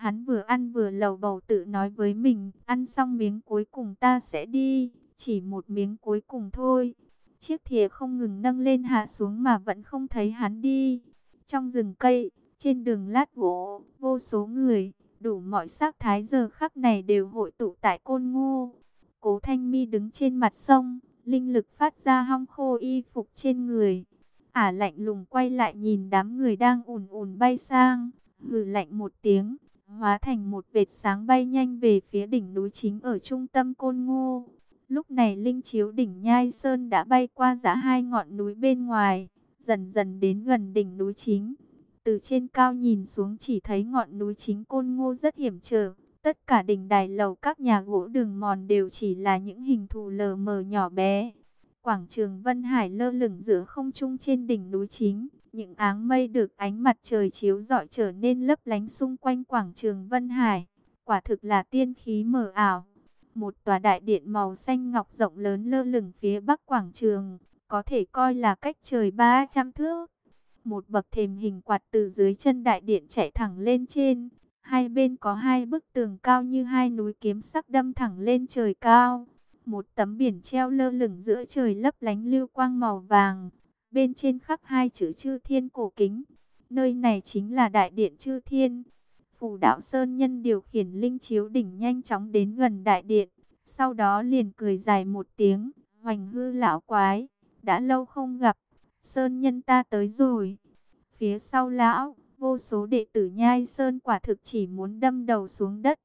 Hắn vừa ăn vừa lầu bầu tự nói với mình, ăn xong miếng cuối cùng ta sẽ đi, chỉ một miếng cuối cùng thôi. Chiếc thìa không ngừng nâng lên hạ xuống mà vẫn không thấy hắn đi. Trong rừng cây, trên đường lát gỗ, vô số người, đủ mọi sắc thái giờ khắc này đều hội tụ tại Côn Ngô. Cố Thanh Mi đứng trên mặt sông, linh lực phát ra hong khô y phục trên người. Ả lạnh lùng quay lại nhìn đám người đang ùn ùn bay sang, hừ lạnh một tiếng, hóa thành một vệt sáng bay nhanh về phía đỉnh núi chính ở trung tâm Côn Ngô. Lúc này linh chiếu đỉnh Nhai Sơn đã bay qua giã hai ngọn núi bên ngoài, dần dần đến gần đỉnh núi chính. Từ trên cao nhìn xuống chỉ thấy ngọn núi chính Côn Ngô rất hiểm trở. Tất cả đỉnh đài lầu các nhà gỗ đường mòn đều chỉ là những hình thù lờ mờ nhỏ bé. Quảng trường Vân Hải lơ lửng giữa không trung trên đỉnh núi chính. Những áng mây được ánh mặt trời chiếu rọi trở nên lấp lánh xung quanh quảng trường Vân Hải. Quả thực là tiên khí mờ ảo. Một tòa đại điện màu xanh ngọc rộng lớn lơ lửng phía bắc quảng trường, có thể coi là cách trời 300 thước. Một bậc thềm hình quạt từ dưới chân đại điện chạy thẳng lên trên. Hai bên có hai bức tường cao như hai núi kiếm sắc đâm thẳng lên trời cao. Một tấm biển treo lơ lửng giữa trời lấp lánh lưu quang màu vàng. Bên trên khắc hai chữ Chư Thiên cổ kính. Nơi này chính là đại điện Chư Thiên. Phù Đạo Sơn Nhân điều khiển linh chiếu đỉnh nhanh chóng đến gần đại điện. Sau đó liền cười dài một tiếng. Hoành hư lão quái, đã lâu không gặp. Sơn Nhân ta tới rồi. Phía sau lão, vô số đệ tử Nhai Sơn quả thực chỉ muốn đâm đầu xuống đất.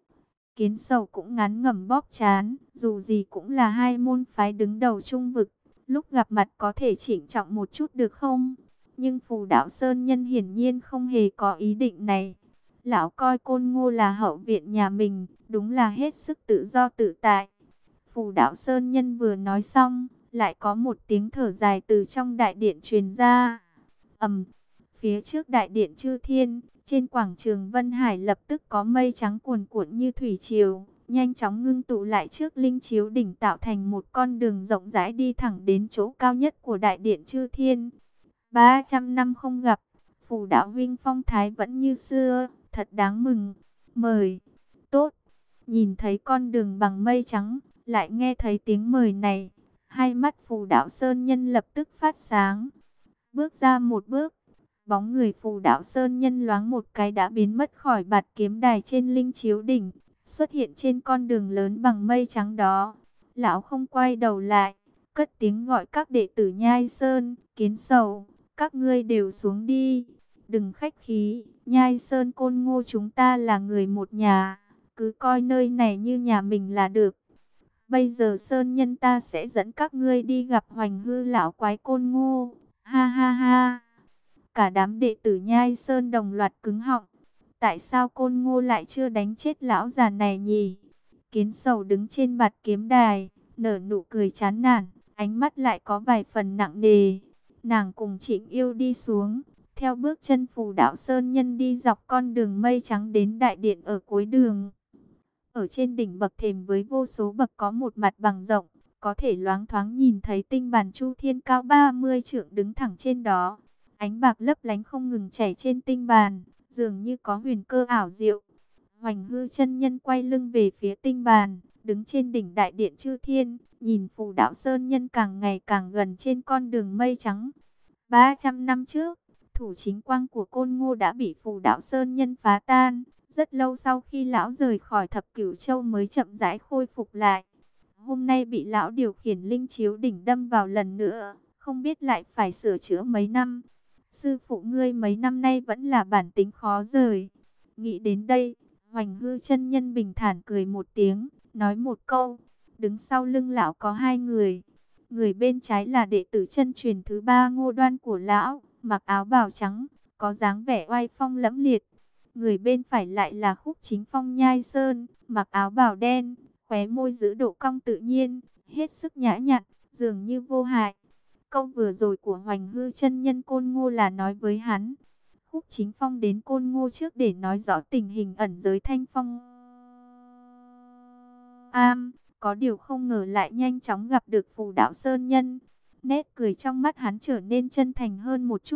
Kiến Sầu cũng ngắn ngẩm bóp trán, dù gì cũng là hai môn phái đứng đầu trung vực. Lúc gặp mặt có thể chỉnh trọng một chút được không? Nhưng Phù Đạo Sơn Nhân hiển nhiên không hề có ý định này. Lão coi Côn Ngô là hậu viện nhà mình, đúng là hết sức tự do tự tại. Phù Đạo Sơn Nhân vừa nói xong, lại có một tiếng thở dài từ trong đại điện truyền ra. Phía trước đại điện Chư Thiên, trên quảng trường Vân Hải lập tức có mây trắng cuồn cuộn như thủy triều, nhanh chóng ngưng tụ lại trước linh chiếu đỉnh tạo thành một con đường rộng rãi đi thẳng đến chỗ cao nhất của đại điện Chư Thiên. 300 năm không gặp, Phù đạo huynh phong thái vẫn như xưa, thật đáng mừng. Mời. Tốt. Nhìn thấy con đường bằng mây trắng, lại nghe thấy tiếng mời này, hai mắt Phù đạo Sơn Nhân lập tức phát sáng. Bước ra một bước, bóng người Phù Đạo Sơn Nhân loáng một cái đã biến mất khỏi bạt kiếm đài trên linh chiếu đỉnh, xuất hiện trên con đường lớn bằng mây trắng đó. Lão không quay đầu lại, cất tiếng gọi các đệ tử Nhai Sơn, Kiến Sầu, các ngươi đều xuống đi. Đừng khách khí, Nhai Sơn Côn Ngô chúng ta là người một nhà, cứ coi nơi này như nhà mình là được. Bây giờ Sơn Nhân ta sẽ dẫn các ngươi đi gặp Hoành hư lão quái Côn Ngô. Ha ha ha. Cả đám đệ tử Nhai Sơn đồng loạt cứng họng. Tại sao Côn Ngô lại chưa đánh chết lão già này nhỉ? Kiến Sầu đứng trên bạt kiếm đài, nở nụ cười chán nản, ánh mắt lại có vài phần nặng nề. Nàng cùng Trịnh Yêu đi xuống, theo bước chân Phù Đạo Sơn Nhân đi dọc con đường mây trắng đến đại điện ở cuối đường. Ở trên đỉnh bậc thềm với vô số bậc có một mặt bằng rộng, có thể loáng thoáng nhìn thấy tinh bàn Chu Thiên cao 30 trượng đứng thẳng trên đó. Ánh bạc lấp lánh không ngừng chảy trên tinh bàn, dường như có huyền cơ ảo diệu. Hoành hư chân nhân quay lưng về phía tinh bàn, đứng trên đỉnh đại điện Chư Thiên, nhìn Phù Đạo Sơn Nhân càng ngày càng gần trên con đường mây trắng. 300 năm trước, thủ chính quang của Côn Ngô đã bị Phù Đạo Sơn Nhân phá tan. Rất lâu sau khi lão rời khỏi Thập Cửu Châu mới chậm rãi khôi phục lại. Hôm nay bị lão điều khiển linh chiếu đỉnh đâm vào lần nữa, không biết lại phải sửa chữa mấy năm. Sư phụ ngươi mấy năm nay vẫn là bản tính khó rời. Nghĩ đến đây, Hoành hư chân nhân bình thản cười một tiếng, nói một câu. Đứng sau lưng lão có hai người. Người bên trái là đệ tử chân truyền thứ ba Ngô Đoan của lão, mặc áo bào trắng, có dáng vẻ oai phong lẫm liệt. Người bên phải lại là Khúc Chính Phong Nhai Sơn, mặc áo bào đen, khóe môi giữ độ cong tự nhiên, hết sức nhã nhặn, dường như vô hại. Câu vừa rồi của Hoành hư chân nhân Côn Ngô là nói với hắn. Khúc Chính Phong đến Côn Ngô trước để nói rõ tình hình ẩn giới Thanh Phong Am, có điều không ngờ lại nhanh chóng gặp được Phù Đạo Sơn Nhân. Nét cười trong mắt hắn trở nên chân thành hơn một chút.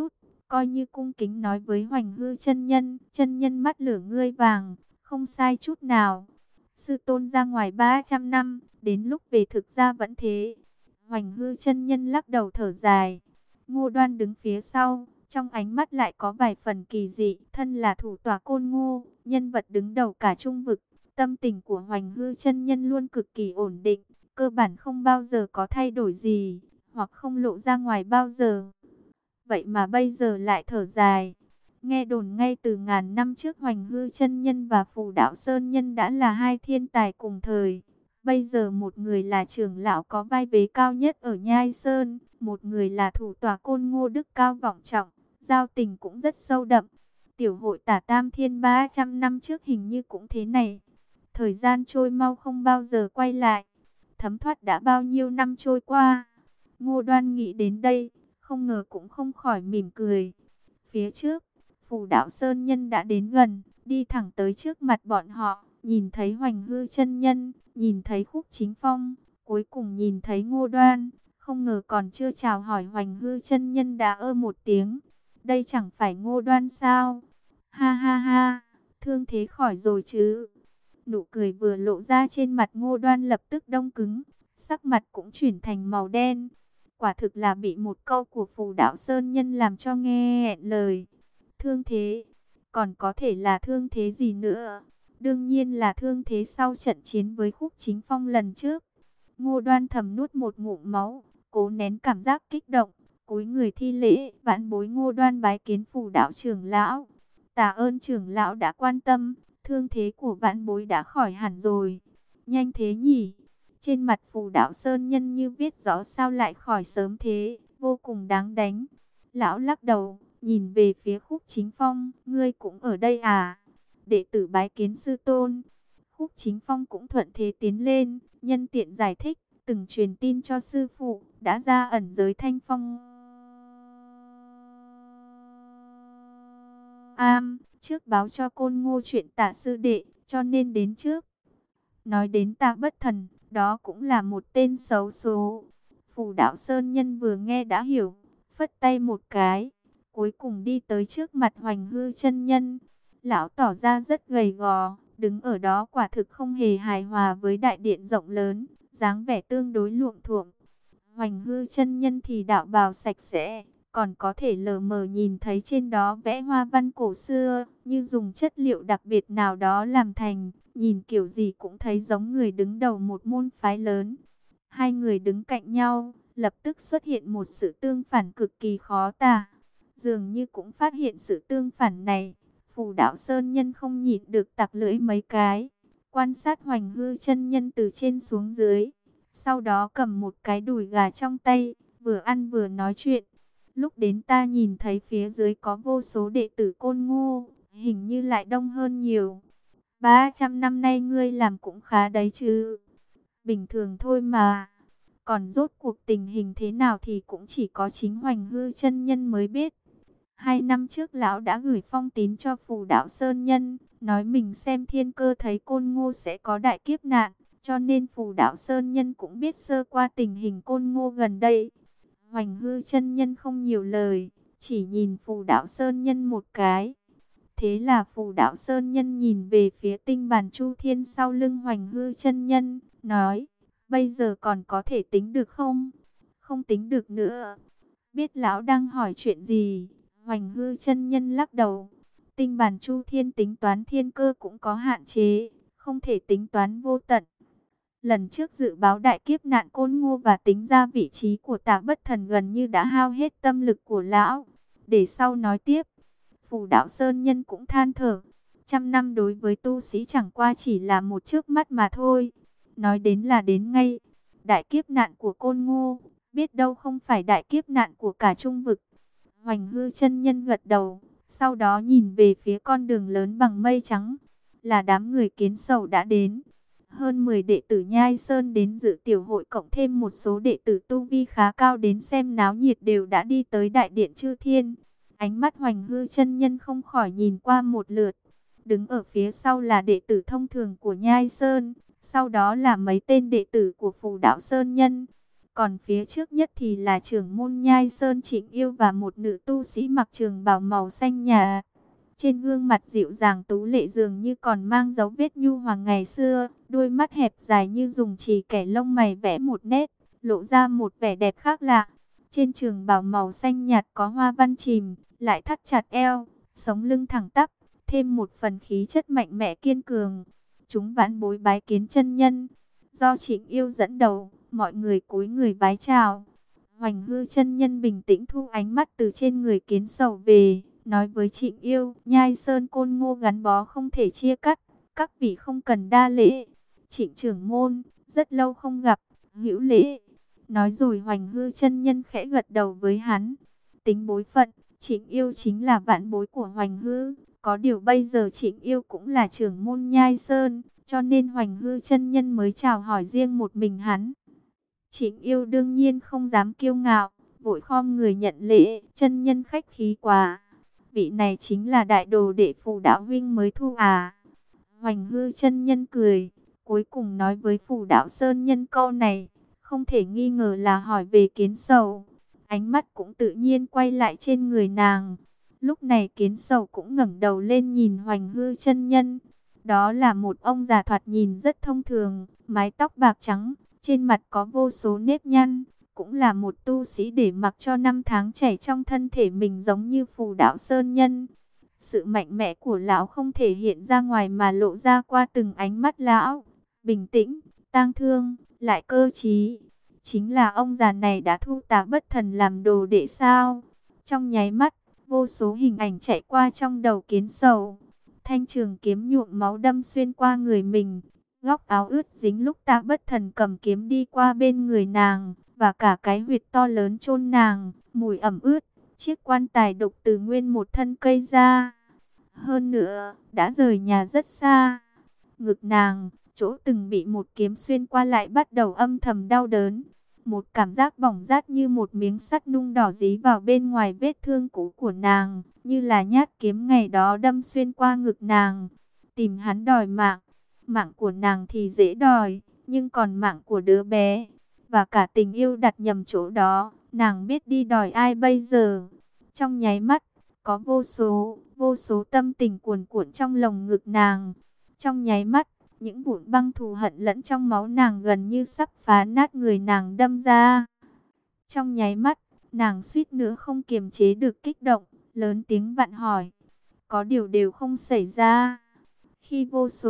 coi như cung kính nói với Hoành Hư chân nhân mắt lửa ngươi vàng, không sai chút nào. Sư tôn ra ngoài 300 năm, đến lúc về thực ra vẫn thế. Hoành Hư chân nhân lắc đầu thở dài. Ngô Đoan đứng phía sau, trong ánh mắt lại có vài phần kỳ dị. Thân là thủ tọa Côn Ngô, nhân vật đứng đầu cả trung vực. Tâm tình của Hoành Hư chân nhân luôn cực kỳ ổn định, cơ bản không bao giờ có thay đổi gì, hoặc không lộ ra ngoài bao giờ. Vậy mà bây giờ lại thở dài. Nghe đồn ngay từ ngàn năm trước Hoành Hư chân nhân và Phù Đạo Sơn nhân đã là hai thiên tài cùng thời. Bây giờ một người là trưởng lão có vai vế cao nhất ở Nhai Sơn, một người là thủ tọa Côn Ngô đức cao vọng trọng, giao tình cũng rất sâu đậm. Tiểu hội Tả Tam Thiên 300 năm trước hình như cũng thế này. Thời gian trôi mau không bao giờ quay lại. Thấm thoát đã bao nhiêu năm trôi qua. Ngô Đoan nghĩ đến đây, không ngờ cũng không khỏi mỉm cười. Phía trước, Phù Đạo Sơn nhân đã đến gần, đi thẳng tới trước mặt bọn họ, nhìn thấy Hoành Hư chân nhân, nhìn thấy Khúc Chính Phong, cuối cùng nhìn thấy Ngô Đoan, không ngờ còn chưa chào hỏi Hoành Hư chân nhân đã một tiếng. Đây chẳng phải Ngô Đoan sao? Ha ha ha, thương thế khỏi rồi chứ? Nụ cười vừa lộ ra trên mặt Ngô Đoan lập tức đông cứng, sắc mặt cũng chuyển thành màu đen. Quả thực là bị một câu của Phù Đạo Sơn nhân làm cho nghe nghẹn lời. Thương thế, còn có thể là thương thế gì nữa? Đương nhiên là thương thế sau trận chiến với Khúc Chính Phong lần trước. Ngô Đoan thầm nuốt một ngụm máu, cố nén cảm giác kích động, cúi người thi lễ. Vãn bối Ngô Đoan bái kiến Phù Đạo trưởng lão. Tạ ơn trưởng lão đã quan tâm, thương thế của vãn bối đã khỏi hẳn rồi. Nhanh thế nhỉ? Trên mặt Phù Đạo Sơn nhân như viết rõ sao lại khỏi sớm thế, vô cùng đáng đánh. Lão lắc đầu, nhìn về phía Khúc Chính Phong, ngươi cũng ở đây à? Đệ tử bái kiến sư tôn. Khúc Chính Phong cũng thuận thế tiến lên, nhân tiện giải thích, từng truyền tin cho sư phụ, đã ra ẩn giới Thanh Phong. Trước báo cho Côn Ngô chuyện Tạ sư đệ, cho nên đến trước. Nói đến Tạ Bất Thần, đó cũng là một tên xấu số. Phù Đạo Sơn nhân vừa nghe đã hiểu, phất tay một cái, cuối cùng đi tới trước mặt Hoành Hư chân nhân. Lão tỏ ra rất gầy gò, đứng ở đó quả thực không hề hài hòa với đại điện rộng lớn, dáng vẻ tương đối luộm thuộm. Hoành Hư chân nhân thì đạo bào sạch sẽ, còn có thể lờ mờ nhìn thấy trên đó vẽ hoa văn cổ xưa, như dùng chất liệu đặc biệt nào đó làm thành, nhìn kiểu gì cũng thấy giống người đứng đầu một môn phái lớn. Hai người đứng cạnh nhau, lập tức xuất hiện một sự tương phản cực kỳ khó tả. Dường như cũng phát hiện sự tương phản này, Phù Đạo Sơn nhân không nhịn được tặc lưỡi mấy cái, quan sát Hoành Hư chân nhân từ trên xuống dưới, sau đó cầm một cái đùi gà trong tay, vừa ăn vừa nói chuyện. Lúc đến ta nhìn thấy phía dưới có vô số đệ tử Côn Ngô, hình như lại đông hơn nhiều. 300 năm nay ngươi làm cũng khá đấy chứ. Bình thường thôi mà. Còn rốt cuộc tình hình thế nào thì cũng chỉ có chính Hoành Hư chân nhân mới biết. 2 năm trước lão đã gửi phong tín cho Phù Đạo Sơn nhân, nói mình xem thiên cơ thấy Côn Ngô sẽ có đại kiếp nạn, cho nên Phù Đạo Sơn nhân cũng biết sơ qua tình hình Côn Ngô gần đây. Hoành Hư chân nhân không nhiều lời, chỉ nhìn Phù Đạo Sơn nhân một cái. Thế là Phù Đạo Sơn nhân nhìn về phía tinh bàn Chu Thiên sau lưng Hoành Hư chân nhân, nói: bây giờ còn có thể tính được không? Không tính được nữa. Biết lão đang hỏi chuyện gì, Hoành Hư chân nhân lắc đầu. Tinh bàn Chu Thiên tính toán thiên cơ cũng có hạn chế, không thể tính toán vô tận. Lần trước dự báo đại kiếp nạn Côn Ngô và tính ra vị trí của Tạ Bất Thần gần như đã hao hết tâm lực của lão. Để sau nói tiếp. Phù Đạo Sơn nhân cũng than thở. 100 năm đối với tu sĩ chẳng qua chỉ là một chớp mắt mà thôi. Nói đến là đến ngay. Đại kiếp nạn của Côn Ngô, biết đâu không phải đại kiếp nạn của cả trung vực. Hoành Hư chân nhân gật đầu, sau đó nhìn về phía con đường lớn bằng mây trắng. Là đám người Kiến Sầu đã đến. Hơn 10 đệ tử Nhai Sơn đến dự tiểu hội, cộng thêm một số đệ tử tu vi khá cao đến xem náo nhiệt đều đã đi tới đại điện Chư Thiên. Ánh mắt Hoành Hư chân nhân không khỏi nhìn qua một lượt. Đứng ở phía sau là đệ tử thông thường của Nhai Sơn, sau đó là mấy tên đệ tử của Phù Đạo Sơn nhân. Còn phía trước nhất thì là trưởng môn Nhai Sơn Trịnh Yêu và một nữ tu sĩ mặc trường bào màu xanh nhà. Trên gương mặt dịu dàng tú lệ dường như còn mang dấu vết nhu hòa ngày xưa, đôi mắt hẹp dài như dùng chì kẻ lông mày vẽ một nét, lộ ra một vẻ đẹp khác lạ. Trên trường bào màu xanh nhạt có hoa văn chìm, lại thắt chặt eo, sống lưng thẳng tắp, thêm một phần khí chất mạnh mẽ kiên cường. Chúng vãn bối bái kiến chân nhân. Do Trịnh Yêu dẫn đầu, mọi người cúi người vái chào. Hoành Hư chân nhân bình tĩnh thu ánh mắt từ trên người Kiến Sầu về, nói với Trịnh Yêu, Nhai Sơn Côn Ngô gắn bó không thể chia cắt, các vị không cần đa lễ. Trịnh trưởng môn, rất lâu không gặp, hữu lễ. Nói rồi Hoành Hư chân nhân khẽ gật đầu với hắn. Tính bối phận, Trịnh Yêu chính là vạn bối của Hoành Hư. Có điều bây giờ Trịnh Yêu cũng là trưởng môn Nhai Sơn, cho nên Hoành Hư chân nhân mới chào hỏi riêng một mình hắn. Trịnh Yêu đương nhiên không dám kiêu ngạo, vội khom người nhận lễ, chân nhân khách khí quá. Vị này chính là đại đồ đệ Phù Đạo huynh mới thu à? Hoành Hư chân nhân cười, cuối cùng nói với Phù Đạo Sơn nhân câu này, không thể nghi ngờ là hỏi về Kiến Sầu. Ánh mắt cũng tự nhiên quay lại trên người nàng. Lúc này Kiến Sầu cũng ngẩng đầu lên nhìn Hoành Hư chân nhân. Đó là một ông già thoạt nhìn rất thông thường, mái tóc bạc trắng, trên mặt có vô số nếp nhăn, cũng là một tu sĩ để mặc cho năm tháng chảy trong thân thể mình giống như Phù Đạo Sơn nhân. Sự mạnh mẽ của lão không thể hiện ra ngoài mà lộ ra qua từng ánh mắt lão, bình tĩnh, tang thương, lại cơ trí. Chính là ông già này đã thu Tà Bất Thần làm đồ đệ sao? Trong nháy mắt, vô số hình ảnh chạy qua trong đầu Kiến Sầu. Thanh trường kiếm nhuộm máu đâm xuyên qua người mình, góc áo ướt dính lúc Tà Bất Thần cầm kiếm đi qua bên người nàng, và cả cái huyệt to lớn chôn nàng, mùi ẩm ướt, chiếc quan tài độc từ nguyên một thân cây ra. Hơn nữa, đã rời nhà rất xa. Ngực nàng, chỗ từng bị một kiếm xuyên qua lại bắt đầu âm thầm đau đớn. Một cảm giác bỏng rát như một miếng sắt nung đỏ dí vào bên ngoài vết thương cũ của nàng, như là nhát kiếm ngày đó đâm xuyên qua ngực nàng. Tìm hắn đòi mạng, mạng của nàng thì dễ đòi, nhưng còn mạng của đứa bé, và cả tình yêu đặt nhầm chỗ đó, nàng biết đi đòi ai bây giờ? Trong nháy mắt, có vô số tâm tình cuồn cuộn trong lồng ngực nàng. Trong nháy mắt, những vụn băng thù hận lẫn trong máu nàng gần như sắp phá nát người nàng đâm ra. Trong nháy mắt, nàng suýt nữa không kiềm chế được kích động, lớn tiếng vặn hỏi. Có điều đều không xảy ra. Khi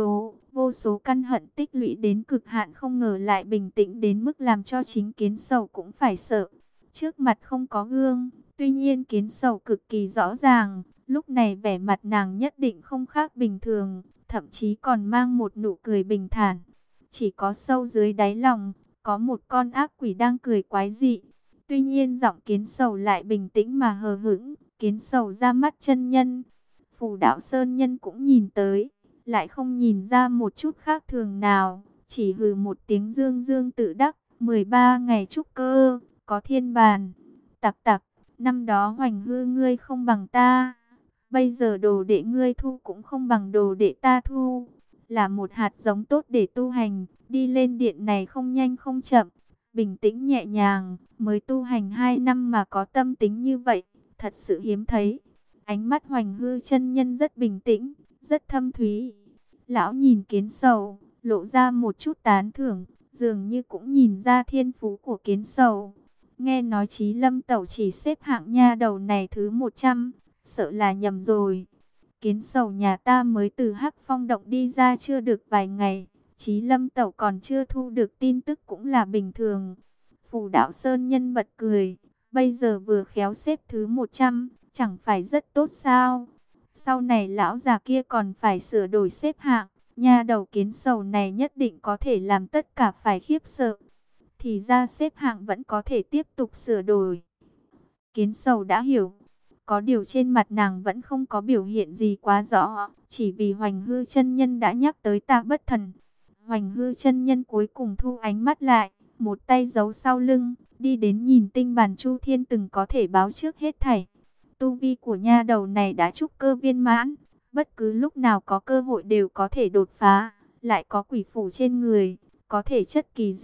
vô số căn hận tích lũy đến cực hạn không ngờ lại bình tĩnh đến mức làm cho chính Kiến Sầu cũng phải sợ. Trước mặt không có gương, tuy nhiên Kiến Sầu cực kỳ rõ ràng, lúc này vẻ mặt nàng nhất định không khác bình thường, thậm chí còn mang một nụ cười bình thản. Chỉ có sâu dưới đáy lòng, có một con ác quỷ đang cười quái dị. Tuy nhiên giọng Kiến Sầu lại bình tĩnh mà hờ hững. Kiến Sầu ra mắt chân nhân, Phù Đạo Sơn nhân cũng nhìn tới, lại không nhìn ra một chút khác thường nào, chỉ hừ một tiếng dương dương tự đắc. 13 ngày trúc cơ, có thiên bàn. Tặc tặc, năm đó Hoành Hư ngươi không bằng ta, bây giờ đồ đệ ngươi thu cũng không bằng đồ đệ ta thu. Là một hạt giống tốt để tu hành, đi lên điện này không nhanh không chậm, bình tĩnh nhẹ nhàng, mới tu hành 2 năm mà có tâm tính như vậy, thật sự hiếm thấy. Ánh mắt Hoành Hư chân nhân rất bình tĩnh, rất thâm thúy. Lão nhìn Kiến Sầu, lộ ra một chút tán thưởng, dường như cũng nhìn ra thiên phú của Kiến Sầu. Nghe nói Chí Lâm Tẩu chỉ xếp hạng nha đầu này thứ 100, sợ là nhầm rồi. Kiến Sầu nhà ta mới từ Hắc Phong động đi ra chưa được vài ngày, Chí Lâm Tẩu còn chưa thu được tin tức cũng là bình thường. Phù Đạo Sơn nhân bật cười, bây giờ vừa khéo xếp thứ 100, chẳng phải rất tốt sao? Sau này lão già kia còn phải sửa đổi xếp hạng, nha đầu Kiến Sầu này nhất định có thể làm tất cả phải khiếp sợ. Thì ra xếp hạng vẫn có thể tiếp tục sửa đổi. Kiến Sầu đã hiểu. Có điều trên mặt nàng vẫn không có biểu hiện gì quá rõ, chỉ vì Hoành Hư chân nhân đã nhắc tới Tà Bất Thần. Hoành Hư chân nhân cuối cùng thu ánh mắt lại, một tay giấu sau lưng, đi đến nhìn tinh bàn Chu Thiên từng có thể báo trước hết thảy. Tu vi của nha đầu này đã trúc cơ viên mãn, bất cứ lúc nào có cơ hội đều có thể đột phá, lại có quỷ phủ trên người, có thể chất kỳ dị,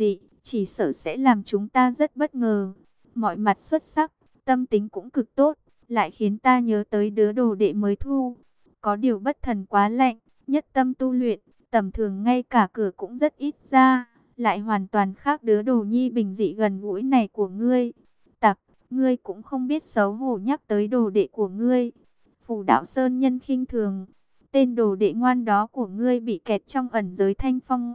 chỉ sợ sẽ làm chúng ta rất bất ngờ. Mọi mặt xuất sắc, tâm tính cũng cực tốt, lại khiến ta nhớ tới đứa đồ đệ mới thu. Có điều bất thần quá lạnh, nhất tâm tu luyện, tầm thường ngay cả cửa cũng rất ít ra, lại hoàn toàn khác đứa đồ nhi bình dị gần gũi này của ngươi. Tặc, ngươi cũng không biết xấu hổ nhắc tới đồ đệ của ngươi. Phù Đạo Sơn Nhân khinh thường, tên đồ đệ ngoan đó của ngươi bị kẹt trong ẩn giới Thanh Phong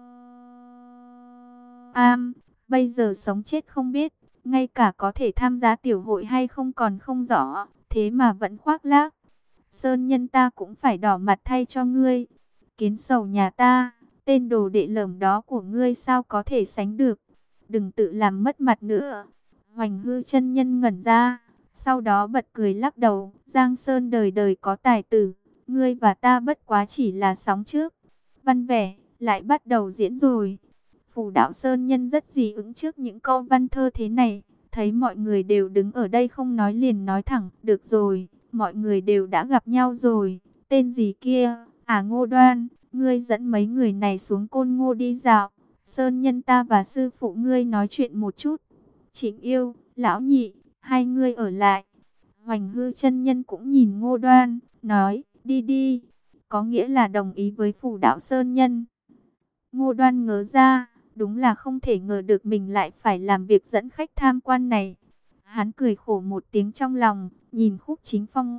Am, bây giờ sống chết không biết, ngay cả có thể tham gia tiểu hội hay không còn không rõ, thế mà vẫn khoác lác. Sơn Nhân ta cũng phải đỏ mặt thay cho ngươi. Kiến Sầu nhà ta, tên đồ đệ lởm đó của ngươi sao có thể sánh được. Đừng tự làm mất mặt nữa. Hoành Hư chân nhân ngẩn ra, sau đó bật cười lắc đầu. Giang Sơn đời đời có tài tử, ngươi và ta bất quá chỉ là sóng trước. Văn vẻ, lại bắt đầu diễn rồi. Phù Đạo Sơn Nhân rất dị ứng trước những câu văn thơ thế này. Thấy mọi người đều đứng ở đây không nói liền nói thẳng, được rồi, mọi người đều đã gặp nhau rồi. Tên gì kia? À, Ngô Đoan, ngươi dẫn mấy người này xuống Côn Ngô đi dạo. Sơn Nhân ta và sư phụ ngươi nói chuyện một chút. Trịnh Yêu, Lão Nhị, hai ngươi ở lại. Hoành Hư chân nhân cũng nhìn Ngô Đoan, nói, đi đi. Có nghĩa là đồng ý với Phù Đạo Sơn Nhân. Ngô Đoan ngớ ra, đúng là không thể ngờ được mình lại phải làm việc dẫn khách tham quan này. Hắn cười khổ một tiếng trong lòng, nhìn Khúc Chính Phong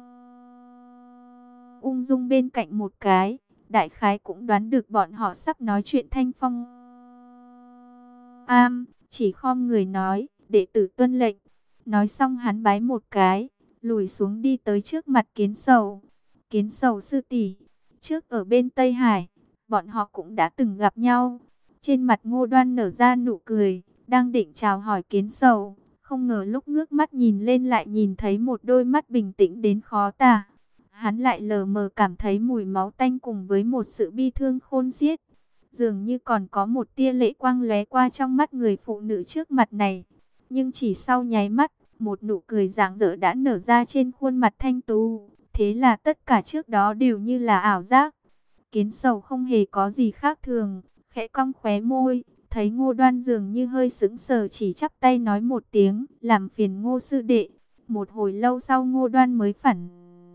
ung dung bên cạnh một cái, đại khái cũng đoán được bọn họ sắp nói chuyện Thanh Phong Am, chỉ khom người nói, đệ tử tuân lệnh. Nói xong hắn bái một cái, lùi xuống đi tới trước mặt Kiến Sầu. Kiến Sầu sư tỷ, trước ở bên Tây Hải, bọn họ cũng đã từng gặp nhau. Trên mặt Ngô Đoan nở ra nụ cười, đang định chào hỏi Kiến Sầu, không ngờ lúc ngước mắt nhìn lên lại nhìn thấy một đôi mắt bình tĩnh đến khó tả. Hắn lại lờ mờ cảm thấy mùi máu tanh cùng với một sự bi thương khôn xiết. Dường như còn có một tia lệ quang lóe qua trong mắt người phụ nữ trước mặt này. Nhưng chỉ sau nháy mắt, một nụ cười rạng rỡ đã nở ra trên khuôn mặt thanh tú. Thế là tất cả trước đó đều như là ảo giác. Kiến Sầu không hề có gì khác thường, khẽ cong khóe môi, thấy Ngô Đoan dường như hơi sững sờ chỉ chắp tay nói một tiếng, làm phiền Ngô sư đệ. Một hồi lâu sau Ngô Đoan mới phản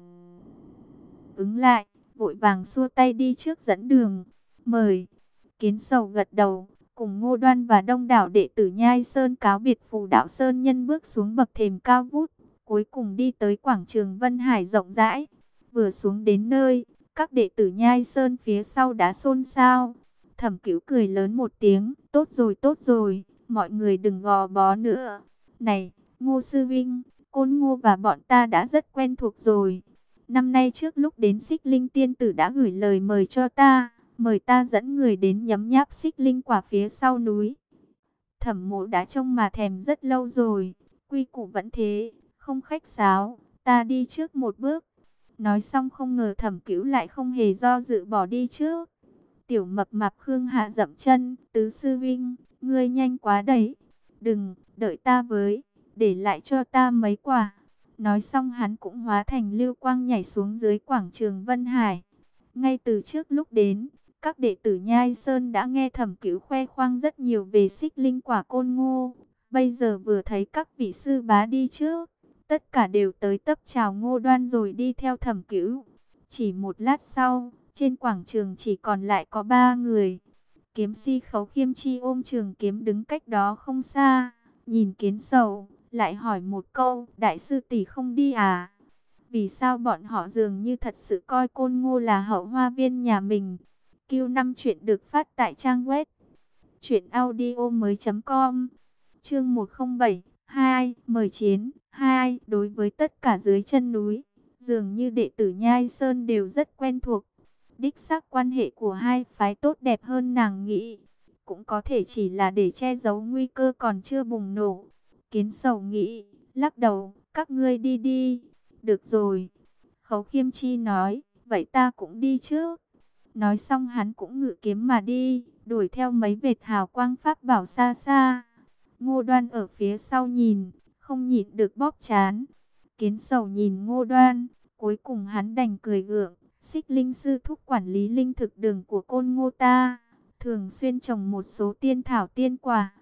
ứng lại, vội vàng xua tay đi trước dẫn đường. Mời. Kiến Sầu gật đầu, cùng Ngô Đoan và đông đảo đệ tử Nhai Sơn cáo biệt Phù Đạo Sơn Nhân bước xuống bậc thềm cao vút, cuối cùng đi tới quảng trường Vân Hải rộng rãi. Vừa xuống đến nơi, các đệ tử Nhai Sơn phía sau đã xôn xao. Thẩm Cửu cười lớn một tiếng, tốt rồi, mọi người đừng gò bó nữa. Này, Ngô sư vinh, Côn Ngô và bọn ta đã rất quen thuộc rồi. Năm nay trước lúc đến Xích Linh Tiên Tử đã gửi lời mời cho ta, mời ta dẫn người đến nhấm nháp xích linh quả phía sau núi. Thẩm Mộ đã trông mà thèm rất lâu rồi, quy củ vẫn thế, không khách sáo, ta đi trước một bước. Nói xong không ngờ Thẩm Cửu lại không hề do dự bỏ đi trước. Tiểu mập mạp Khương Hạ dậm chân, tứ sư vinh, ngươi nhanh quá đấy. Đừng, đợi ta với, để lại cho ta mấy quả. Nói xong hắn cũng hóa thành lưu quang nhảy xuống dưới quảng trường Vân Hải. Ngay từ trước lúc đến, các đệ tử Nhai Sơn đã nghe Thẩm Cửu khoe khoang rất nhiều về xích linh quả Côn Ngô. Bây giờ vừa thấy các vị sư bá đi trước, tất cả đều tới tấp chào Ngô Đoan rồi đi theo Thẩm Cửu. Chỉ một lát sau, trên quảng trường chỉ còn lại có 3 người. Kiếm si Khấu Khiêm Chi ôm trường kiếm đứng cách đó không xa, nhìn Kiến Sầu, lại hỏi một câu, đại sư tỷ không đi à? Vì sao bọn họ dường như thật sự coi Côn Ngô là hậu hoa viên nhà mình? Q5 chuyện được phát tại trang web truyệnaudiomoi.com. Chương 107, 2, mời chiến. 2, đối với tất cả dưới chân núi, dường như đệ tử Nhai Sơn đều rất quen thuộc. Đích xác quan hệ của hai phái tốt đẹp hơn nàng nghĩ, cũng có thể chỉ là để che giấu nguy cơ còn chưa bùng nổ. Kiến Sầu nghĩ, lắc đầu, các ngươi đi đi. Được rồi. Khấu Khiêm Chi nói, vậy ta cũng đi trước. Nói xong hắn cũng ngự kiếm mà đi, đuổi theo mấy vệt hào quang pháp bảo xa xa. Ngô Đoan ở phía sau nhìn, không nhịn được bóp trán. Kiến Sầu nhìn Ngô Đoan, cuối cùng hắn đành cười gượng. Xích Linh sư thúc quản lý linh thực đường của Côn Ngô ta, thường xuyên trồng một số tiên thảo tiên quả.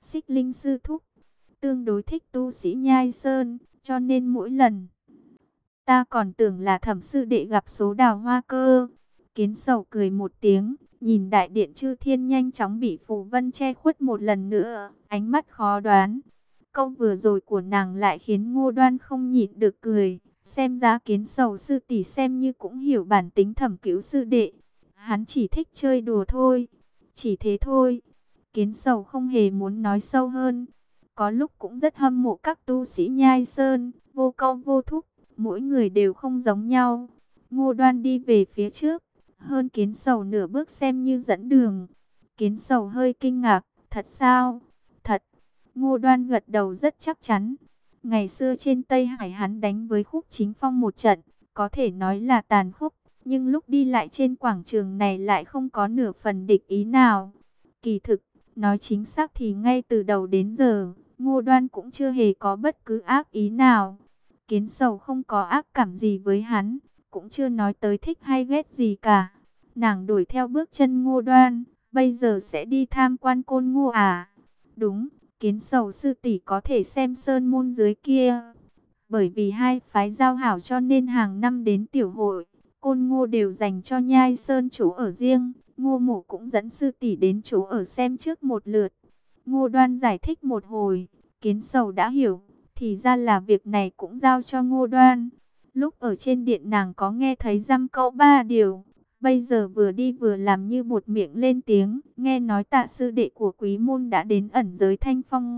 Xích Linh sư thúc tương đối thích tu sĩ Nhai Sơn, cho nên mỗi lần ta còn tưởng là Thẩm sư đệ gặp số đào hoa cơ. Kiến Sầu cười một tiếng, nhìn đại điện chư thiên nhanh chóng bị phù vân che khuất một lần nữa, ánh mắt khó đoán. Câu vừa rồi của nàng lại khiến Ngô Đoan không nhịn được cười. Xem ra Kiến Sầu sư tỷ xem như cũng hiểu bản tính Thẩm Cửu sư đệ. Hắn chỉ thích chơi đùa thôi, chỉ thế thôi. Kiến Sầu không hề muốn nói sâu hơn. Có lúc cũng rất hâm mộ các tu sĩ Nhai Sơn, vô câu vô thúc, mỗi người đều không giống nhau. Ngô Đoan đi về phía trước, hơn Kiến Sầu nửa bước xem như dẫn đường. Kiến Sầu hơi kinh ngạc, thật sao? Thật. Ngô Đoan gật đầu rất chắc chắn. Ngày xưa trên Tây Hải hắn đánh với Khúc Chính Phong một trận, có thể nói là tàn khốc, nhưng lúc đi lại trên quảng trường này lại không có nửa phần địch ý nào. Kỳ thực, nói chính xác thì ngay từ đầu đến giờ, Ngô Đoan cũng chưa hề có bất cứ ác ý nào. Kiến Sầu không có ác cảm gì với hắn, cũng chưa nói tới thích hay ghét gì cả. Nàng đuổi theo bước chân Ngô Đoan, bây giờ sẽ đi tham quan Côn Ngô à? Đúng, Kiến Sầu sư tỷ có thể xem sơn môn dưới kia. Bởi vì hai phái giao hảo cho nên hàng năm đến tiểu hội, Côn Ngô đều dành cho Nhai Sơn chỗ ở riêng. Ngô Mộ cũng dẫn sư tỷ đến chỗ ở xem trước một lượt. Ngô Đoan giải thích một hồi, Kiến Sầu đã hiểu, thì ra là việc này cũng giao cho Ngô Đoan. Lúc ở trên điện nàng có nghe thấy dăm câu ba điều, bây giờ vừa đi vừa làm như buột miệng lên tiếng, nghe nói Tạ sư đệ của Quý môn đã đến ẩn giới Thanh Phong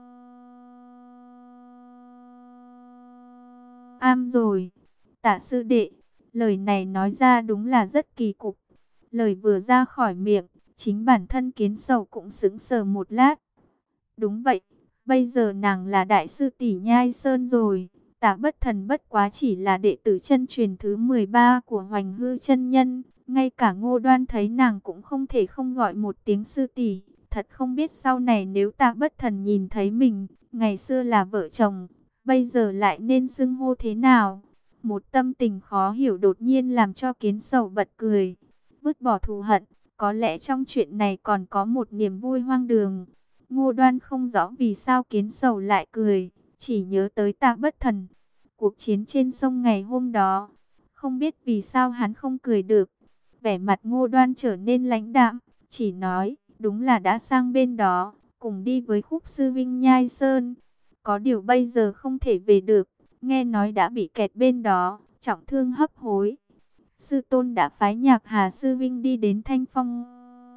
am rồi. Tạ sư đệ, lời này nói ra đúng là rất kỳ cục. Lời vừa ra khỏi miệng, chính bản thân Kiến Sầu cũng sững sờ một lát. Đúng vậy, bây giờ nàng là đại sư tỷ Nhai Sơn rồi. Tạ Bất Thần bất quá chỉ là đệ tử chân truyền thứ 13 của Hoành Hư chân nhân. Ngay cả Ngô Đoan thấy nàng cũng không thể không gọi một tiếng sư tỷ. Thật không biết sau này nếu Tạ Bất Thần nhìn thấy mình, ngày xưa là vợ chồng, bây giờ lại nên xưng hô thế nào? Một tâm tình khó hiểu đột nhiên làm cho Kiến Sầu bật cười. Vứt bỏ thù hận, có lẽ trong chuyện này còn có một niềm vui hoang đường. Ngô Đoan không rõ vì sao Kiến Sầu lại cười, chỉ nhớ tới Tạ Bất Thần. Cuộc chiến trên sông ngày hôm đó, không biết vì sao hắn không cười được. Vẻ mặt Ngô Đoan trở nên lãnh đạm, chỉ nói, đúng là đã sang bên đó, cùng đi với Khúc sư vinh Nhai Sơn. Có điều bây giờ không thể về được, nghe nói đã bị kẹt bên đó, trọng thương hấp hối. Sư tôn đã phái Nhạc Hà sư vinh đi đến Thanh Phong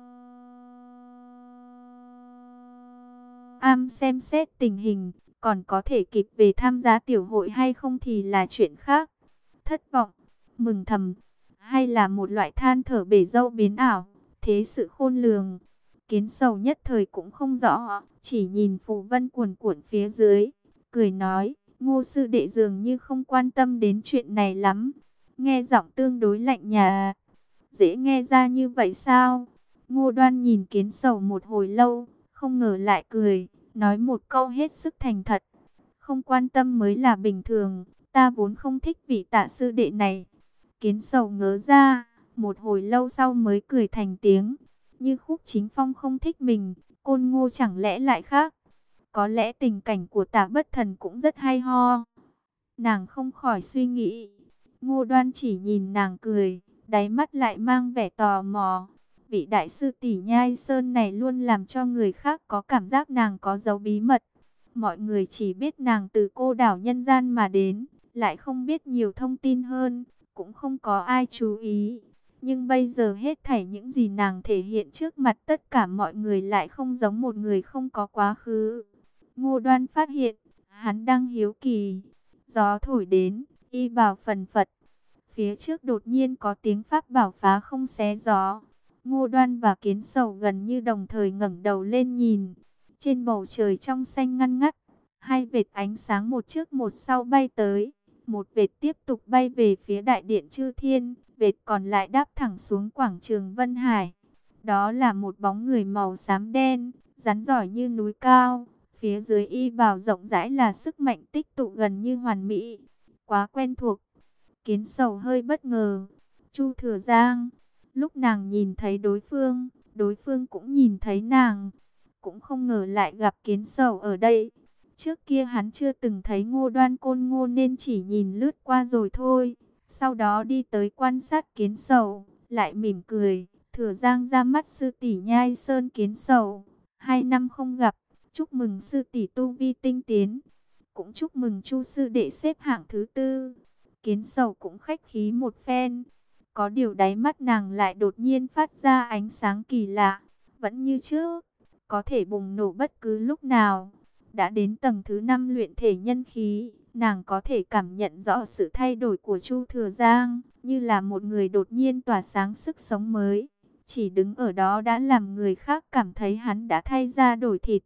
am xem xét tình hình, còn có thể kịp về tham gia tiểu hội hay không thì là chuyện khác. Thất vọng, mừng thầm, hay là một loại than thở bể dâu biến ảo, thế sự khôn lường. Kiến Sầu nhất thời cũng không rõ, chỉ nhìn phù vân cuồn cuộn phía dưới, cười nói, Ngô sư đệ dường như không quan tâm đến chuyện này lắm. Nghe giọng tương đối lạnh nhà, dễ nghe ra như vậy sao? Ngô Đoan nhìn Kiến Sầu một hồi lâu, không ngờ lại cười, nói một câu hết sức thành thật. Không quan tâm mới là bình thường, ta vốn không thích vị Tạ sư đệ này. Kiến Sầu ngớ ra, một hồi lâu sau mới cười thành tiếng. Như Khúc Chính Phong không thích mình, Côn Ngô chẳng lẽ lại khác? Có lẽ tình cảnh của Tạ Bất Thần cũng rất hay ho. Nàng không khỏi suy nghĩ. Ngô Đoan chỉ nhìn nàng cười, đáy mắt lại mang vẻ tò mò. Vị đại sư tỷ Nhai Sơn này luôn làm cho người khác có cảm giác nàng có dấu bí mật. Mọi người chỉ biết nàng từ cô đảo nhân gian mà đến, lại không biết nhiều thông tin hơn, cũng không có ai chú ý. Nhưng bây giờ hết thảy những gì nàng thể hiện trước mặt tất cả mọi người lại không giống một người không có quá khứ. Ngô Đoan phát hiện, hắn đang hiếu kỳ. Gió thổi đến, y bào phần phật. Phía trước đột nhiên có tiếng pháp bảo phá không xé gió. Ngô Đoan và Kiến Sầu gần như đồng thời ngẩng đầu lên nhìn. Trên bầu trời trong xanh ngăn ngắt, hai vệt ánh sáng một trước một sau bay tới. Một vệt tiếp tục bay về phía đại điện Chư Thiên, vệt còn lại đáp thẳng xuống quảng trường Vân Hải. Đó là một bóng người màu xám đen, rắn giỏi như núi cao. Phía dưới y bào rộng rãi là sức mạnh tích tụ gần như hoàn mỹ. Quá quen thuộc. Kiến Sầu hơi bất ngờ. Chu Thừa Giang. Lúc nàng nhìn thấy đối phương cũng nhìn thấy nàng. cũng không ngờ lại gặp Kiến Sầu ở đây. Trước kia hắn chưa từng thấy Ngô Đoan Côn Ngô nên chỉ nhìn lướt qua rồi thôi. Sau đó đi tới quan sát Kiến Sầu, lại mỉm cười, Thừa Giang ra mắt sư tỷ Nhai Sơn Kiến Sầu. 2 năm không gặp, chúc mừng sư tỷ tu vi tinh tiến, cũng chúc mừng Chu sư đệ xếp hạng thứ tư. Kiến Sầu cũng khách khí một phen, có điều đáy mắt nàng lại đột nhiên phát ra ánh sáng kỳ lạ, vẫn như trước, có thể bùng nổ bất cứ lúc nào. Đã đến tầng thứ 5 luyện thể nhân khí, nàng có thể cảm nhận rõ sự thay đổi của Chu Thừa Giang, như là một người đột nhiên tỏa sáng sức sống mới. Chỉ đứng ở đó đã làm người khác cảm thấy hắn đã thay da đổi thịt.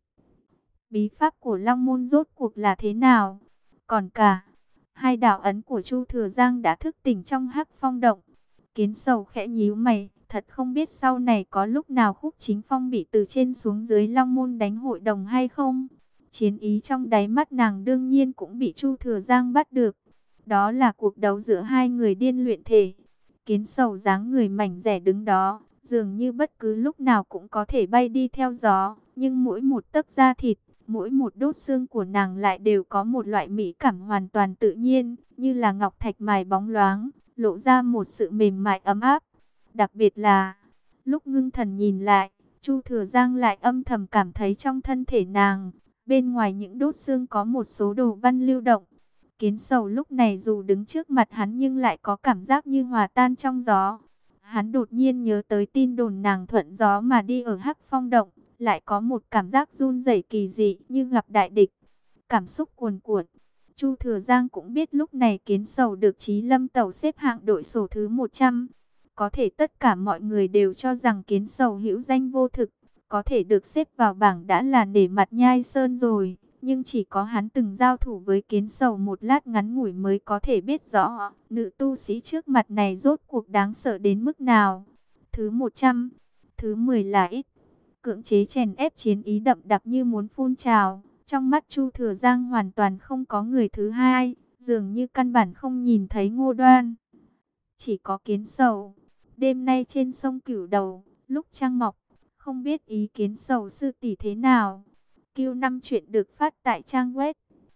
Bí pháp của Long Môn rốt cuộc là thế nào? Còn cả, hai đạo ấn của Chu Thừa Giang đã thức tỉnh trong Hắc Phong động. Kiến Sầu khẽ nhíu mày, thật không biết sau này có lúc nào Khúc Chính Phong bị từ trên xuống dưới Long Môn đánh hội đồng hay không? Chiến ý trong đáy mắt nàng đương nhiên cũng bị Chu Thừa Giang bắt được. Đó là cuộc đấu giữa hai người điên luyện thể. Kiến Sầu dáng người mảnh dẻ đứng đó, dường như bất cứ lúc nào cũng có thể bay đi theo gió. Nhưng mỗi một tấc da thịt, mỗi một đốt xương của nàng lại đều có một loại mỹ cảm hoàn toàn tự nhiên, như là ngọc thạch mài bóng loáng, lộ ra một sự mềm mại ấm áp. Đặc biệt là, lúc ngưng thần nhìn lại, Chu Thừa Giang lại âm thầm cảm thấy trong thân thể nàng, bên ngoài những đốt xương có một số đồ văn lưu động. Kiến Sầu lúc này dù đứng trước mặt hắn nhưng lại có cảm giác như hòa tan trong gió. Hắn đột nhiên nhớ tới tin đồn nàng thuận gió mà đi ở Hắc Phong động, lại có một cảm giác run rẩy kỳ dị như gặp đại địch. Cảm xúc cuồn cuộn. Chu Thừa Giang cũng biết lúc này Kiến Sầu được Chí Lâm Tẩu xếp hạng đội sổ thứ 100. Có thể tất cả mọi người đều cho rằng Kiến Sầu hữu danh vô thực, có thể được xếp vào bảng đã là nể mặt Nhai Sơn rồi. Nhưng chỉ có hắn từng giao thủ với Kiến Sầu một lát ngắn ngủi mới có thể biết rõ nữ tu sĩ trước mặt này rốt cuộc đáng sợ đến mức nào. Thứ 100, thứ 10 là ít. Cưỡng chế chèn ép chiến ý đậm đặc như muốn phun trào. Trong mắt Chu Thừa Giang hoàn toàn không có người thứ hai, dường như căn bản không nhìn thấy Ngô Đoan. Chỉ có Kiến Sầu. Đêm nay trên sông Cửu Đầu, lúc trăng mọc, không biết ý Kiến Sầu sư tỷ thế nào. Q5 chuyện được phát tại trang web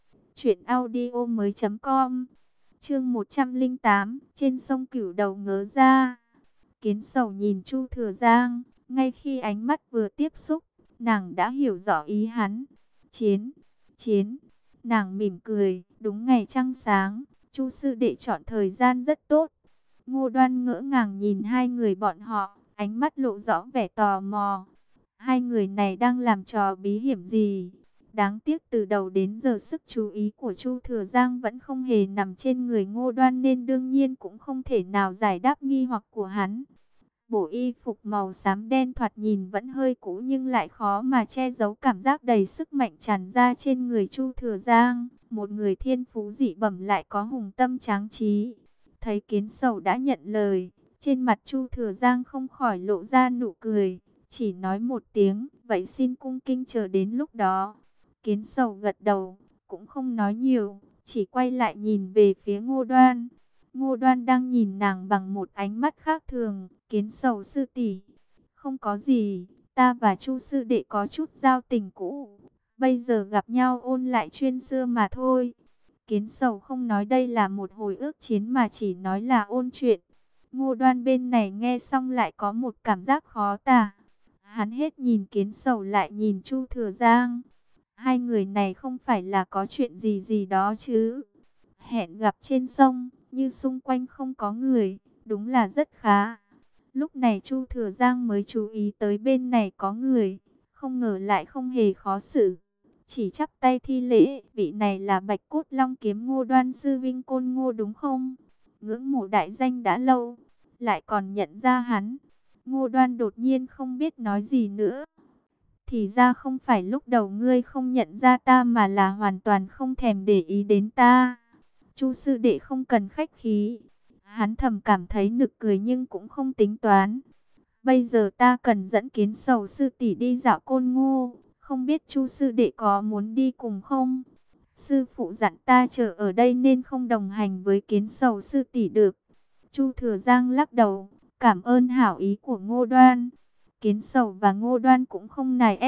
truyệnaudiomoi.com. Chương 108, trên sông Cửu Đầu ngớ ra. Kiến Sầu nhìn Chu Thừa Giang, ngay khi ánh mắt vừa tiếp xúc, nàng đã hiểu rõ ý hắn. Chiến, chiến. Nàng mỉm cười, đúng ngày trăng sáng, Chu sư đệ chọn thời gian rất tốt. Ngô Đoan ngỡ ngàng nhìn hai người bọn họ, ánh mắt lộ rõ vẻ tò mò. Hai người này đang làm trò bí hiểm gì? Đáng tiếc từ đầu đến giờ sức chú ý của Chu Thừa Giang vẫn không hề nằm trên người Ngô Đoan nên đương nhiên cũng không thể nào giải đáp nghi hoặc của hắn. Bộ y phục màu xám đen thoạt nhìn vẫn hơi cũ nhưng lại khó mà che giấu cảm giác đầy sức mạnh tràn ra trên người Chu Thừa Giang. Một người thiên phú dị bẩm lại có hùng tâm tráng trí. Thấy Kiến Sầu đã nhận lời, trên mặt Chu Thừa Giang không khỏi lộ ra nụ cười. Chỉ nói một tiếng, vậy xin cung kính chờ đến lúc đó. Kiến Sầu gật đầu, cũng không nói nhiều, chỉ quay lại nhìn về phía Ngô Đoan. Ngô Đoan đang nhìn nàng bằng một ánh mắt khác thường. Kiến Sầu sư tỷ, không có gì, ta và Chu sư đệ có chút giao tình cũ, bây giờ gặp nhau ôn lại chuyện xưa mà thôi. Kiến Sầu không nói đây là một hồi ức chiến mà chỉ nói là ôn chuyện. Ngô Đoan bên này nghe xong lại có một cảm giác khó tả. Hắn hết nhìn Kiến Sầu lại nhìn Chu Thừa Giang. Hai người này không phải là có chuyện gì gì đó chứ? Hẹn gặp trên sông, như xung quanh không có người, đúng là rất khá. Lúc này Chu Thừa Giang mới chú ý tới bên này có người, không ngờ lại không hề khó xử. Chỉ chắp tay thi lễ, vị này là Bạch Cốt Long Kiếm Ngô Đoan sư vinh Côn Ngô đúng không? Ngưỡng mộ đại danh đã lâu, lại còn nhận ra hắn. Ngô Đoan đột nhiên không biết nói gì nữa. Thì ra không phải lúc đầu ngươi không nhận ra ta mà là hoàn toàn không thèm để ý đến ta. Chu sư đệ không cần khách khí. Hắn thầm cảm thấy nực cười nhưng cũng không tính toán. Bây giờ ta cần dẫn Kiến Sầu sư tỷ đi dạo Côn Ngô. Không biết Chu sư đệ có muốn đi cùng không? Sư phụ dặn ta chờ ở đây nên không đồng hành với Kiến Sầu sư tỷ được. Chu Thừa Giang lắc đầu, cảm ơn hảo ý của Ngô Đoan. Kiến Sầu và Ngô Đoan cũng không nài ép,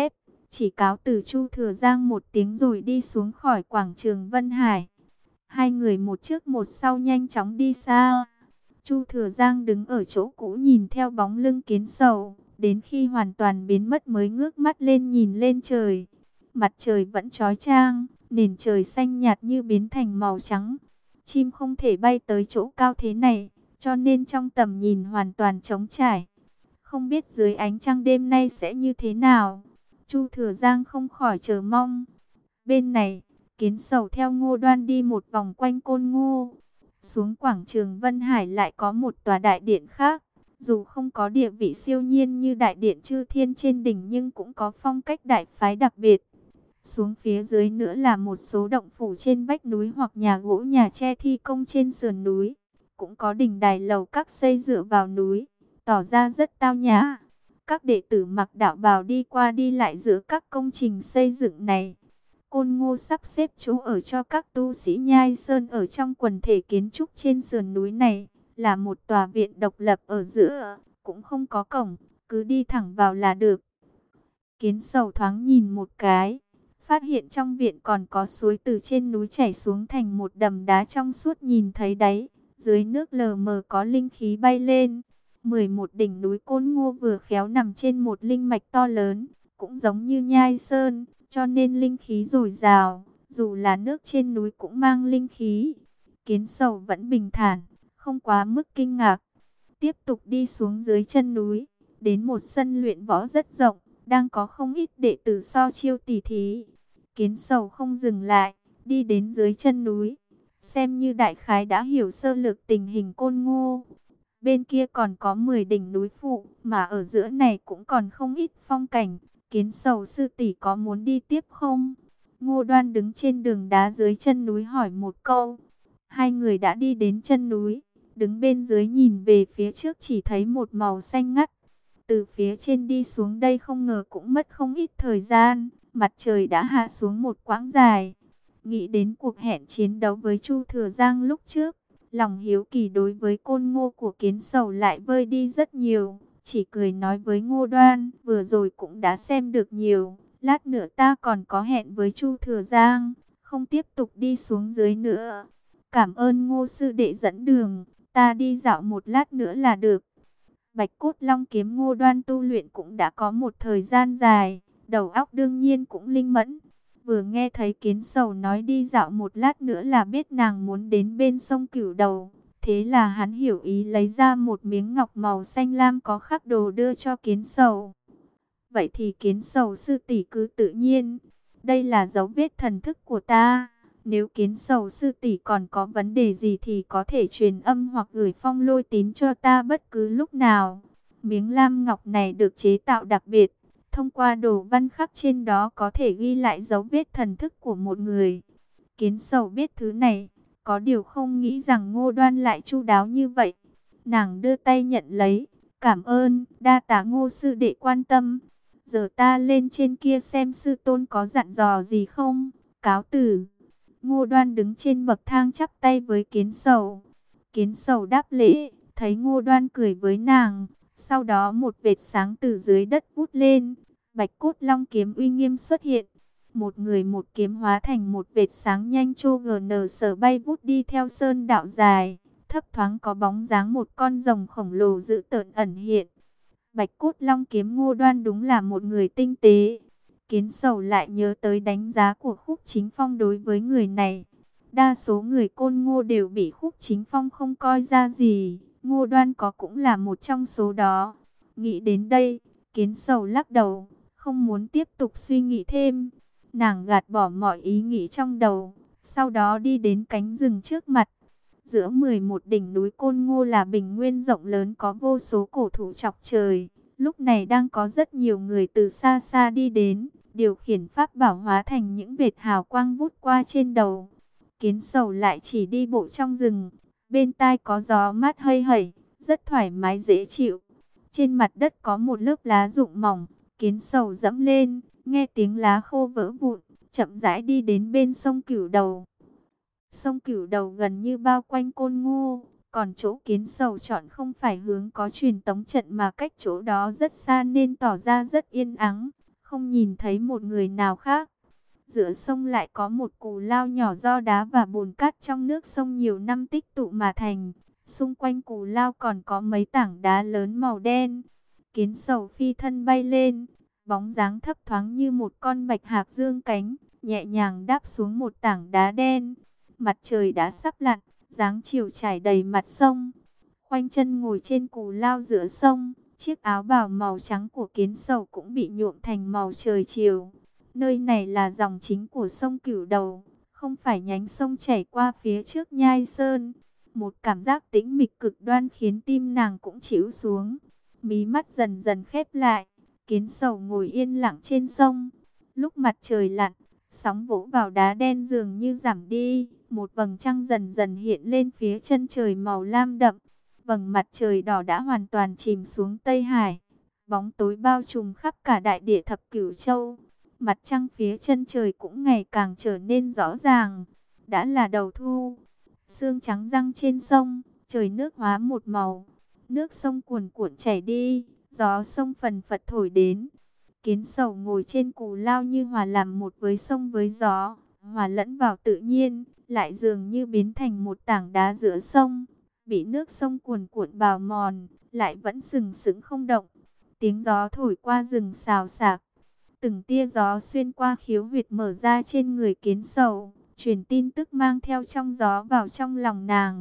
chỉ cáo từ Chu Thừa Giang một tiếng rồi đi xuống khỏi quảng trường Vân Hải. Hai người một trước một sau nhanh chóng đi xa. Chu Thừa Giang đứng ở chỗ cũ nhìn theo bóng lưng Kiến Sầu, đến khi hoàn toàn biến mất mới ngước mắt lên nhìn lên trời. Mặt trời vẫn chói chang, nền trời xanh nhạt như biến thành màu trắng. Chim không thể bay tới chỗ cao thế này, cho nên trong tầm nhìn hoàn toàn trống trải. Không biết dưới ánh trăng đêm nay sẽ như thế nào. Chu Thừa Giang không khỏi chờ mong. Bên này, Kiến Sầu theo Ngô Đoan đi một vòng quanh Côn Ngô. Xuống quảng trường Vân Hải lại có một tòa đại điện khác. Dù không có địa vị siêu nhiên như đại điện Chư Thiên trên đỉnh nhưng cũng có phong cách đại phái đặc biệt. Xuống phía dưới nữa là một số động phủ trên vách núi hoặc nhà gỗ nhà tre thi công trên sườn núi. Cũng có đình đài lầu các xây dựa vào núi, tỏ ra rất tao nhã. Các đệ tử mặc đạo bào đi qua đi lại giữa các công trình xây dựng này. Côn Ngô sắp xếp chỗ ở cho các tu sĩ Nhai Sơn ở trong quần thể kiến trúc trên sườn núi này, là một tòa viện độc lập ở giữa, cũng không có cổng, cứ đi thẳng vào là được. Kiến Sầu thoáng nhìn một cái, phát hiện trong viện còn có suối từ trên núi chảy xuống thành một đầm đá trong suốt nhìn thấy đáy, dưới nước lờ mờ có linh khí bay lên. 11 đỉnh núi Côn Ngô vừa khéo nằm trên một linh mạch to lớn, cũng giống như Nhai Sơn, cho nên linh khí dồi dào, dù là nước trên núi cũng mang linh khí. Kiến Sầu vẫn bình thản, không quá mức kinh ngạc. Tiếp tục đi xuống dưới chân núi, đến một sân luyện võ rất rộng, đang có không ít đệ tử so chiêu tỉ thí. Kiến Sầu không dừng lại, đi đến dưới chân núi, xem như đại khái đã hiểu sơ lược tình hình Côn Ngô. Bên kia còn có 10 đỉnh núi phụ, mà ở giữa này cũng còn không ít phong cảnh. Kiến Sầu sư tỷ có muốn đi tiếp không? Ngô Đoan đứng trên đường đá dưới chân núi hỏi một câu. Hai người đã đi đến chân núi, đứng bên dưới nhìn về phía trước chỉ thấy một màu xanh ngắt. Từ phía trên đi xuống đây không ngờ cũng mất không ít thời gian, mặt trời đã hạ xuống một quãng dài. Nghĩ đến cuộc hẹn chiến đấu với Chu Thừa Giang lúc trước, lòng hiếu kỳ đối với Côn Ngô của Kiến Sầu lại vơi đi rất nhiều. Chỉ cười nói với Ngô Đoan, vừa rồi cũng đã xem được nhiều, lát nữa ta còn có hẹn với Chu Thừa Giang, không tiếp tục đi xuống dưới nữa. Cảm ơn Ngô sư đệ dẫn đường, ta đi dạo một lát nữa là được. Bạch Cốt Long kiếm Ngô Đoan tu luyện cũng đã có một thời gian dài, đầu óc đương nhiên cũng linh mẫn. Vừa nghe thấy Kiến Sầu nói đi dạo một lát nữa là biết nàng muốn đến bên sông Cửu Đầu. Thế là hắn hiểu ý lấy ra một miếng ngọc màu xanh lam có khắc đồ đưa cho Kiến Sầu. Vậy thì Kiến Sầu sư tỷ cứ tự nhiên. Đây là dấu vết thần thức của ta. Nếu Kiến Sầu sư tỷ còn có vấn đề gì thì có thể truyền âm hoặc gửi phong lôi tín cho ta bất cứ lúc nào. Miếng lam ngọc này được chế tạo đặc biệt. Thông qua đồ văn khắc trên đó có thể ghi lại dấu vết thần thức của một người. Kiến Sầu biết thứ này, có điều không nghĩ rằng Ngô Đoan lại chu đáo như vậy. Nàng đưa tay nhận lấy, cảm ơn, đa tạ Ngô sư đệ quan tâm. Giờ ta lên trên kia xem sư tôn có dặn dò gì không, cáo từ. Ngô Đoan đứng trên bậc thang chắp tay với Kiến Sầu. Kiến Sầu đáp lễ, thấy Ngô Đoan cười với nàng. Sau đó một vệt sáng từ dưới đất vút lên, Bạch Cốt Long kiếm uy nghiêm xuất hiện. Một người một kiếm hóa thành một vệt sáng nhanh chô GN sở bay vút đi theo sơn đạo dài. Thấp thoáng có bóng dáng một con rồng khổng lồ dữ tợn ẩn hiện. Bạch Cốt Long kiếm Ngô Đoan đúng là một người tinh tế. Kiến Sầu lại nhớ tới đánh giá của Khúc Chính Phong đối với người này. Đa số người Côn Ngô đều bị Khúc Chính Phong không coi ra gì. Ngô Đoan có cũng là một trong số đó. Nghĩ đến đây, Kiến Sầu lắc đầu, không muốn tiếp tục suy nghĩ thêm. Nàng gạt bỏ mọi ý nghĩ trong đầu, sau đó đi đến cánh rừng trước mặt. Giữa 11 đỉnh núi Côn Ngô là bình nguyên rộng lớn có vô số cổ thụ chọc trời. Lúc này đang có rất nhiều người từ xa xa đi đến, điều khiển pháp bảo hóa thành những vệt hào quang vút qua trên đầu. Kiến Sầu lại chỉ đi bộ trong rừng, bên tai có gió mát hơi hẩy, rất thoải mái dễ chịu. Trên mặt đất có một lớp lá rụng mỏng, Kiến Sầu dẫm lên, nghe tiếng lá khô vỡ vụn, chậm rãi đi đến bên sông Cửu Đầu. Sông Cửu Đầu gần như bao quanh Côn Ngô, còn chỗ Kiến Sầu chọn không phải hướng có truyền tống trận mà cách chỗ đó rất xa nên tỏ ra rất yên ắng, không nhìn thấy một người nào khác. Giữa sông lại có một cù lao nhỏ do đá và bùn cát trong nước sông nhiều năm tích tụ mà thành. Xung quanh cù lao còn có mấy tảng đá lớn màu đen. Kiến sầu phi thân bay lên, bóng dáng thấp thoáng như một con bạch hạc dương cánh, nhẹ nhàng đáp xuống một tảng đá đen. Mặt trời đã sắp lặn, dáng chiều trải đầy mặt sông. Khoanh chân ngồi trên cù lao giữa sông, chiếc áo bào màu trắng của kiến sầu cũng bị nhuộm thành màu trời chiều. Nơi này là dòng chính của sông Cửu Đầu, không phải nhánh sông chảy qua phía trước Nhai Sơn. Một cảm giác tĩnh mịch cực đoan khiến tim nàng cũng chịu xuống. Mí mắt dần dần khép lại, kiến sầu ngồi yên lặng trên sông. Lúc mặt trời lặn, sóng vỗ vào đá đen dường như giảm đi. Một vầng trăng dần dần hiện lên phía chân trời màu lam đậm. Vầng mặt trời đỏ đã hoàn toàn chìm xuống Tây Hải. Bóng tối bao trùm khắp cả đại địa thập cửu châu. Mặt trăng phía chân trời cũng ngày càng trở nên rõ ràng. Đã là đầu thu. Sương trắng răng trên sông, trời nước hóa một màu. Nước sông cuồn cuộn chảy đi, gió sông phần phật thổi đến. Kiến sầu ngồi trên cù lao như hòa làm một với sông với gió, hòa lẫn vào tự nhiên, lại dường như biến thành một tảng đá giữa sông. Bị nước sông cuồn cuộn bào mòn, lại vẫn sừng sững không động. Tiếng gió thổi qua rừng xào xạc. Từng tia gió xuyên qua khiếu huyệt mở ra trên người kiến sầu, truyền tin tức mang theo trong gió vào trong lòng nàng.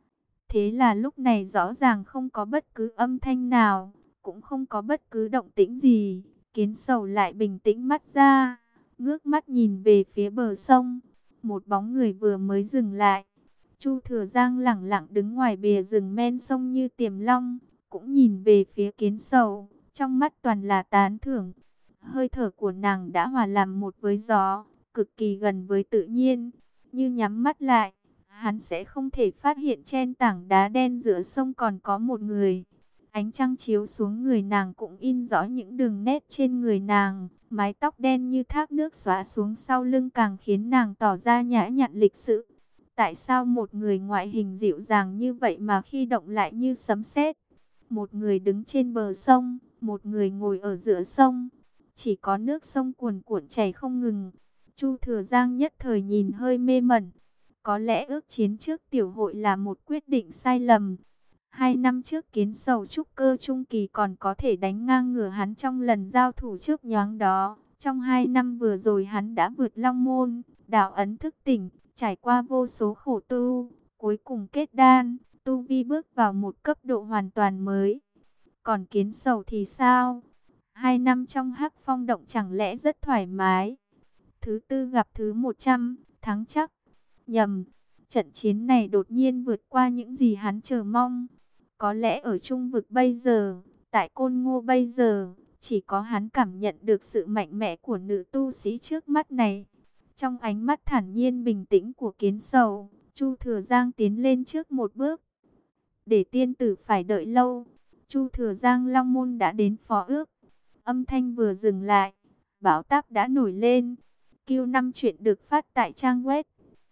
Thế là lúc này rõ ràng không có bất cứ âm thanh nào, cũng không có bất cứ động tĩnh gì. Kiến sầu lại bình tĩnh mắt ra, ngước mắt nhìn về phía bờ sông. Một bóng người vừa mới dừng lại. Chu Thừa Giang lẳng lặng đứng ngoài bìa rừng men sông như tiềm long, cũng nhìn về phía kiến sầu, trong mắt toàn là tán thưởng. Hơi thở của nàng đã hòa làm một với gió, cực kỳ gần với tự nhiên. Như nhắm mắt lại, hắn sẽ không thể phát hiện trên tảng đá đen giữa sông còn có một người. Ánh trăng chiếu xuống người nàng cũng in rõ những đường nét trên người nàng. Mái tóc đen như thác nước xõa xuống sau lưng càng khiến nàng tỏ ra nhã nhặn lịch sự. Tại sao một người ngoại hình dịu dàng như vậy mà khi động lại như sấm sét? Một người đứng trên bờ sông, một người ngồi ở giữa sông. Chỉ có nước sông cuồn cuộn chảy không ngừng. Chu Thừa Giang nhất thời nhìn hơi mê mẩn. Có lẽ ước chiến trước tiểu hội là một quyết định sai lầm. 2 năm trước kiến sầu trúc cơ trung kỳ còn có thể đánh ngang ngửa hắn trong lần giao thủ trước nhoáng đó. Trong 2 năm vừa rồi hắn đã vượt long môn, đạo ấn thức tỉnh, trải qua vô số khổ tu, cuối cùng kết đan, tu vi bước vào một cấp độ hoàn toàn mới. Còn kiến sầu thì sao? 2 năm trong Hắc Phong động chẳng lẽ rất thoải mái? Thứ tư gặp thứ 100, thắng chắc. Nhầm, trận chiến này đột nhiên vượt qua những gì hắn chờ mong. Có lẽ ở Trung Vực bây giờ, tại Côn Ngô bây giờ, chỉ có hắn cảm nhận được sự mạnh mẽ của nữ tu sĩ trước mắt này. Trong ánh mắt thản nhiên bình tĩnh của kiến sầu, Chu Thừa Giang tiến lên trước một bước. Để tiên tử phải đợi lâu, Chu Thừa Giang long môn đã đến phó ước. Âm thanh vừa dừng lại, bão táp đã nổi lên. Q5 chuyện được phát tại trang web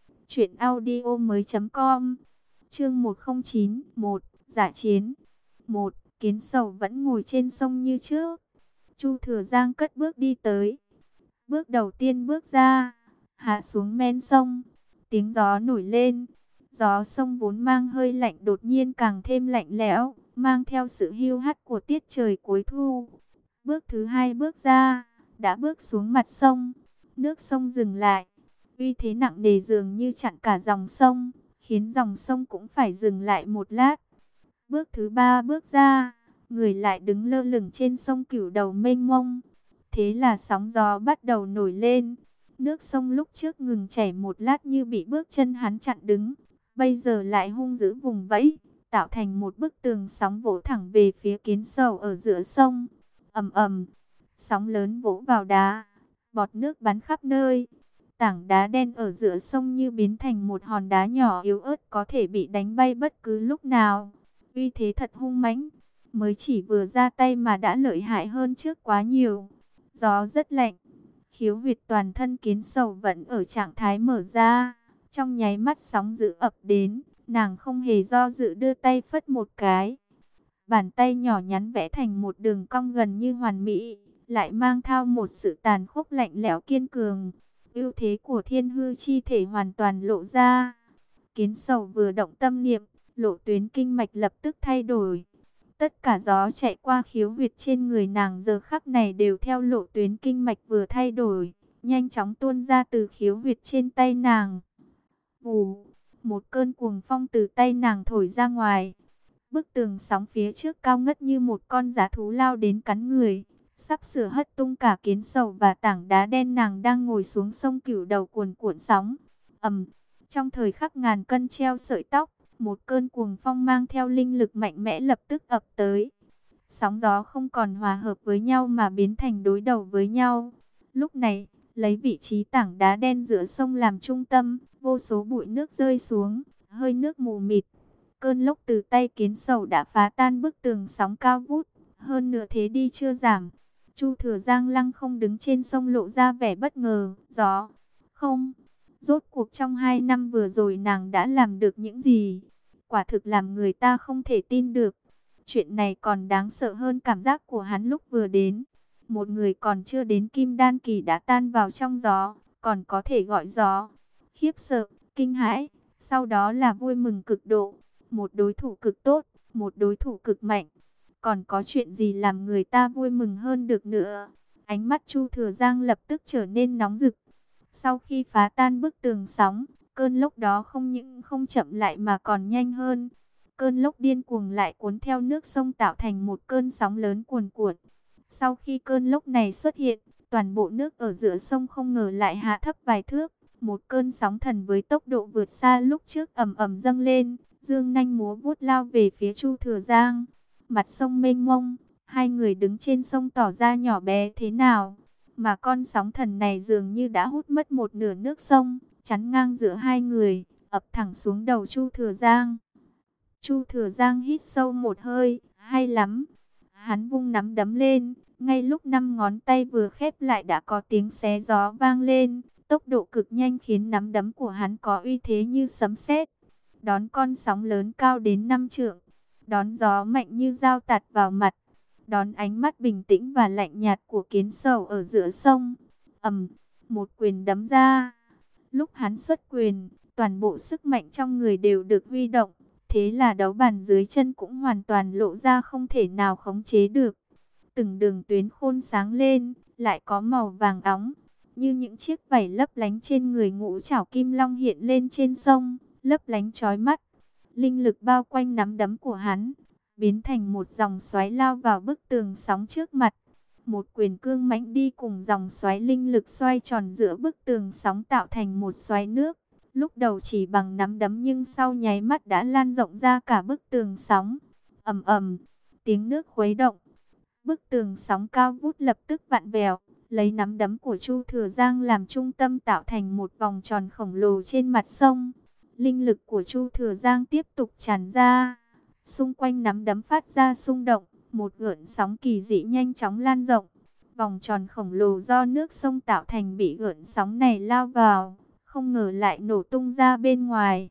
truyệnaudiomoi.com. Chương 109, giả chiến. Kiến sầu vẫn ngồi trên sông như trước. Chu Thừa Giang cất bước đi tới. Bước đầu tiên bước ra, hạ xuống men sông. Tiếng gió nổi lên. Gió sông vốn mang hơi lạnh đột nhiên càng thêm lạnh lẽo, mang theo sự hiu hắt của tiết trời cuối thu. Bước thứ hai bước ra, đã bước xuống mặt sông. Nước sông dừng lại. Uy thế nặng nề dường như chặn cả dòng sông, khiến dòng sông cũng phải dừng lại một lát. Bước thứ ba bước ra, người lại đứng lơ lửng trên sông Cửu Đầu mênh mông. Thế là sóng gió bắt đầu nổi lên. Nước sông lúc trước ngừng chảy một lát như bị bước chân hắn chặn đứng, bây giờ lại hung dữ vùng vẫy, tạo thành một bức tường sóng vỗ thẳng về phía kiến sầu ở giữa sông. Ầm ầm, sóng lớn vỗ vào đá, bọt nước bắn khắp nơi. Tảng đá đen ở giữa sông như biến thành một hòn đá nhỏ yếu ớt có thể bị đánh bay bất cứ lúc nào. Uy thế thật hung mãnh, mới chỉ vừa ra tay mà đã lợi hại hơn trước quá nhiều. Gió rất lạnh, khiếu huyệt toàn thân kiến sầu vẫn ở trạng thái mở ra. Trong nháy mắt sóng dữ ập đến, nàng không hề do dự đưa tay phất một cái. Bàn tay nhỏ nhắn vẽ thành một đường cong gần như hoàn mỹ, lại mang theo một sự tàn khốc lạnh lẽo kiên cường. Ưu thế của thiên hư chi thể hoàn toàn lộ ra. Kiến Sầu vừa động tâm niệm, lộ tuyến kinh mạch lập tức thay đổi. Tất cả gió chạy qua khiếu huyệt trên người nàng giờ khắc này đều theo lộ tuyến kinh mạch vừa thay đổi, nhanh chóng tuôn ra từ khiếu huyệt trên tay nàng. Vù, một cơn cuồng phong từ tay nàng thổi ra ngoài. Bức tường sóng phía trước cao ngất như một con dã thú lao đến cắn người, sắp sửa hất tung cả Kiến Sầu và tảng đá đen nàng đang ngồi xuống sông Cửu đầu cuồn cuộn sóng. Trong thời khắc ngàn cân treo sợi tóc, một cơn cuồng phong mang theo linh lực mạnh mẽ lập tức ập tới. Sóng gió không còn hòa hợp với nhau mà biến thành đối đầu với nhau. Lúc này, lấy vị trí tảng đá đen giữa sông làm trung tâm, vô số bụi nước rơi xuống, hơi nước mù mịt. Cơn lốc từ tay Kiến Sầu đã phá tan bức tường sóng cao vút, hơn nữa thế đi chưa giảm. Chu Thừa Giang lăng không đứng trên sông lộ ra vẻ bất ngờ, gió không. Rốt cuộc trong 2 năm vừa rồi nàng đã làm được những gì? Quả thực làm người ta không thể tin được. Chuyện này còn đáng sợ hơn cảm giác của hắn lúc vừa đến. Một người còn chưa đến kim đan kỳ đã tan vào trong gió, còn có thể gọi gió. Khiếp sợ, kinh hãi, sau đó là vui mừng cực độ. Một đối thủ cực tốt, một đối thủ cực mạnh. Còn có chuyện gì làm người ta vui mừng hơn được nữa? Ánh mắt Chu Thừa Giang lập tức trở nên nóng rực. Sau khi phá tan bức tường sóng, cơn lốc đó không những không chậm lại mà còn nhanh hơn. Cơn lốc điên cuồng lại cuốn theo nước sông tạo thành một cơn sóng lớn cuồn cuộn. Sau khi cơn lốc này xuất hiện, toàn bộ nước ở giữa sông không ngờ lại hạ thấp vài thước. Một cơn sóng thần với tốc độ vượt xa lúc trước ầm ầm dâng lên, dương nanh múa vuốt lao về phía Chu Thừa Giang. Mặt sông mênh mông, hai người đứng trên sông tỏ ra nhỏ bé thế nào. Mà con sóng thần này dường như đã hút mất một nửa nước sông, chắn ngang giữa hai người, ập thẳng xuống đầu Chu Thừa Giang. Chu Thừa Giang hít sâu một hơi, hay lắm. Hắn vung nắm đấm lên, ngay lúc 5 ngón tay vừa khép lại đã có tiếng xé gió vang lên. Tốc độ cực nhanh khiến nắm đấm của hắn có uy thế như sấm sét. Đón con sóng lớn cao đến 5 trượng, đón gió mạnh như dao tạt vào mặt, đón ánh mắt bình tĩnh và lạnh nhạt của Kiến Sầu ở giữa sông. Một quyền đấm ra. Lúc hắn xuất quyền, toàn bộ sức mạnh trong người đều được huy động. Thế là đấu bàn dưới chân cũng hoàn toàn lộ ra không thể nào khống chế được. Từng đường tuyến khôn sáng lên, lại có màu vàng óng, như những chiếc vảy lấp lánh trên người Ngũ Trảo Kim Long hiện lên trên sông, lấp lánh chói mắt. Linh lực bao quanh nắm đấm của hắn, biến thành một dòng xoáy lao vào bức tường sóng trước mặt. Một quyền cương mãnh đi cùng dòng xoáy linh lực xoay tròn giữa bức tường sóng tạo thành một xoáy nước. Lúc đầu chỉ bằng nắm đấm nhưng sau nháy mắt đã lan rộng ra cả bức tường sóng. Ầm ầm, tiếng nước khuấy động. Bức tường sóng cao vút lập tức vặn vẹo, lấy nắm đấm của Chu Thừa Giang làm trung tâm tạo thành một vòng tròn khổng lồ trên mặt sông. Linh lực của Chu Thừa Giang tiếp tục tràn ra. Xung quanh nắm đấm phát ra xung động, một gợn sóng kỳ dị nhanh chóng lan rộng. Vòng tròn khổng lồ do nước sông tạo thành bị gợn sóng này lao vào, không ngờ lại nổ tung ra bên ngoài.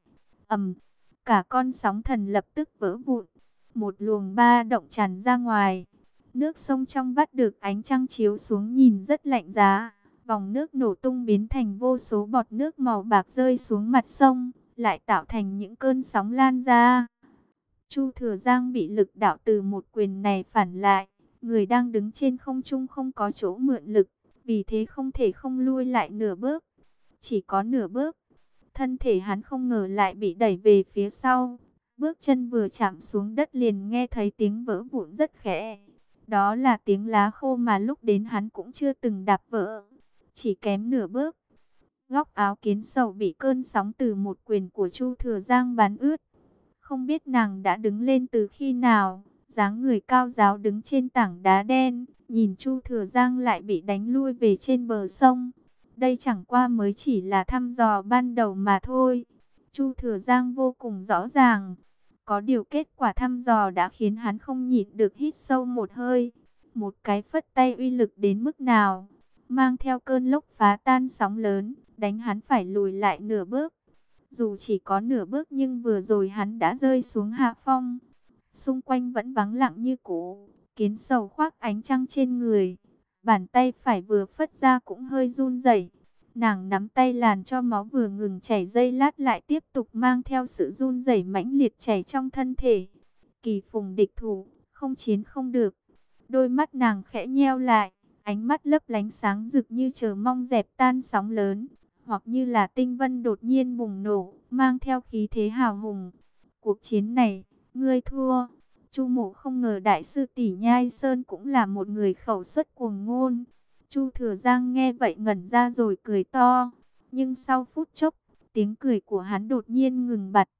Cả con sóng thần lập tức vỡ vụn. Một luồng ba động tràn ra ngoài. Nước sông trong vắt được ánh trăng chiếu xuống nhìn rất lạnh giá. Vòng nước nổ tung biến thành vô số bọt nước màu bạc rơi xuống mặt sông, lại tạo thành những cơn sóng lan ra. Chu Thừa Giang bị lực đạo từ một quyền này phản lại. Người đang đứng trên không trung không có chỗ mượn lực, vì thế không thể không lui lại nửa bước. Chỉ có nửa bước, thân thể hắn không ngờ lại bị đẩy về phía sau. Bước chân vừa chạm xuống đất liền nghe thấy tiếng vỡ vụn rất khẽ. Đó là tiếng lá khô mà lúc đến hắn cũng chưa từng đạp vỡ. Chỉ kém nửa bước, góc áo Kiến Sầu bị cơn sóng từ một quyền của Chu Thừa Giang bắn ướt. Không biết nàng đã đứng lên từ khi nào, dáng người cao ráo đứng trên tảng đá đen, nhìn Chu Thừa Giang lại bị đánh lui về trên bờ sông. Đây chẳng qua mới chỉ là thăm dò ban đầu mà thôi. Chu Thừa Giang vô cùng rõ ràng. Có điều kết quả thăm dò đã khiến hắn không nhịn được hít sâu một hơi. Một cái phất tay uy lực đến mức nào, mang theo cơn lốc phá tan sóng lớn, đánh hắn phải lùi lại nửa bước. Dù chỉ có nửa bước nhưng vừa rồi hắn đã rơi xuống hạ phong. Xung quanh vẫn vắng lặng như cũ. Kiến Sầu khoác ánh trăng trên người, Bàn tay phải vừa phất ra cũng hơi run rẩy. Nàng nắm tay làn cho máu vừa ngừng chảy giây lát lại tiếp tục mang theo sự run rẩy mãnh liệt chảy trong thân thể. Kỳ phùng địch thủ, không chiến không được. Đôi mắt nàng khẽ nheo lại, ánh mắt lấp lánh sáng rực như chờ mong dẹp tan sóng lớn, hoặc như là tinh vân đột nhiên bùng nổ, mang theo khí thế hào hùng. Cuộc chiến này, ngươi thua. Chu Mộ không ngờ đại sư tỷ Nhai Sơn cũng là một người khẩu xuất cuồng ngôn. Chu Thừa Giang nghe vậy ngẩn ra rồi cười to, nhưng sau phút chốc, tiếng cười của hắn đột nhiên ngừng bặt.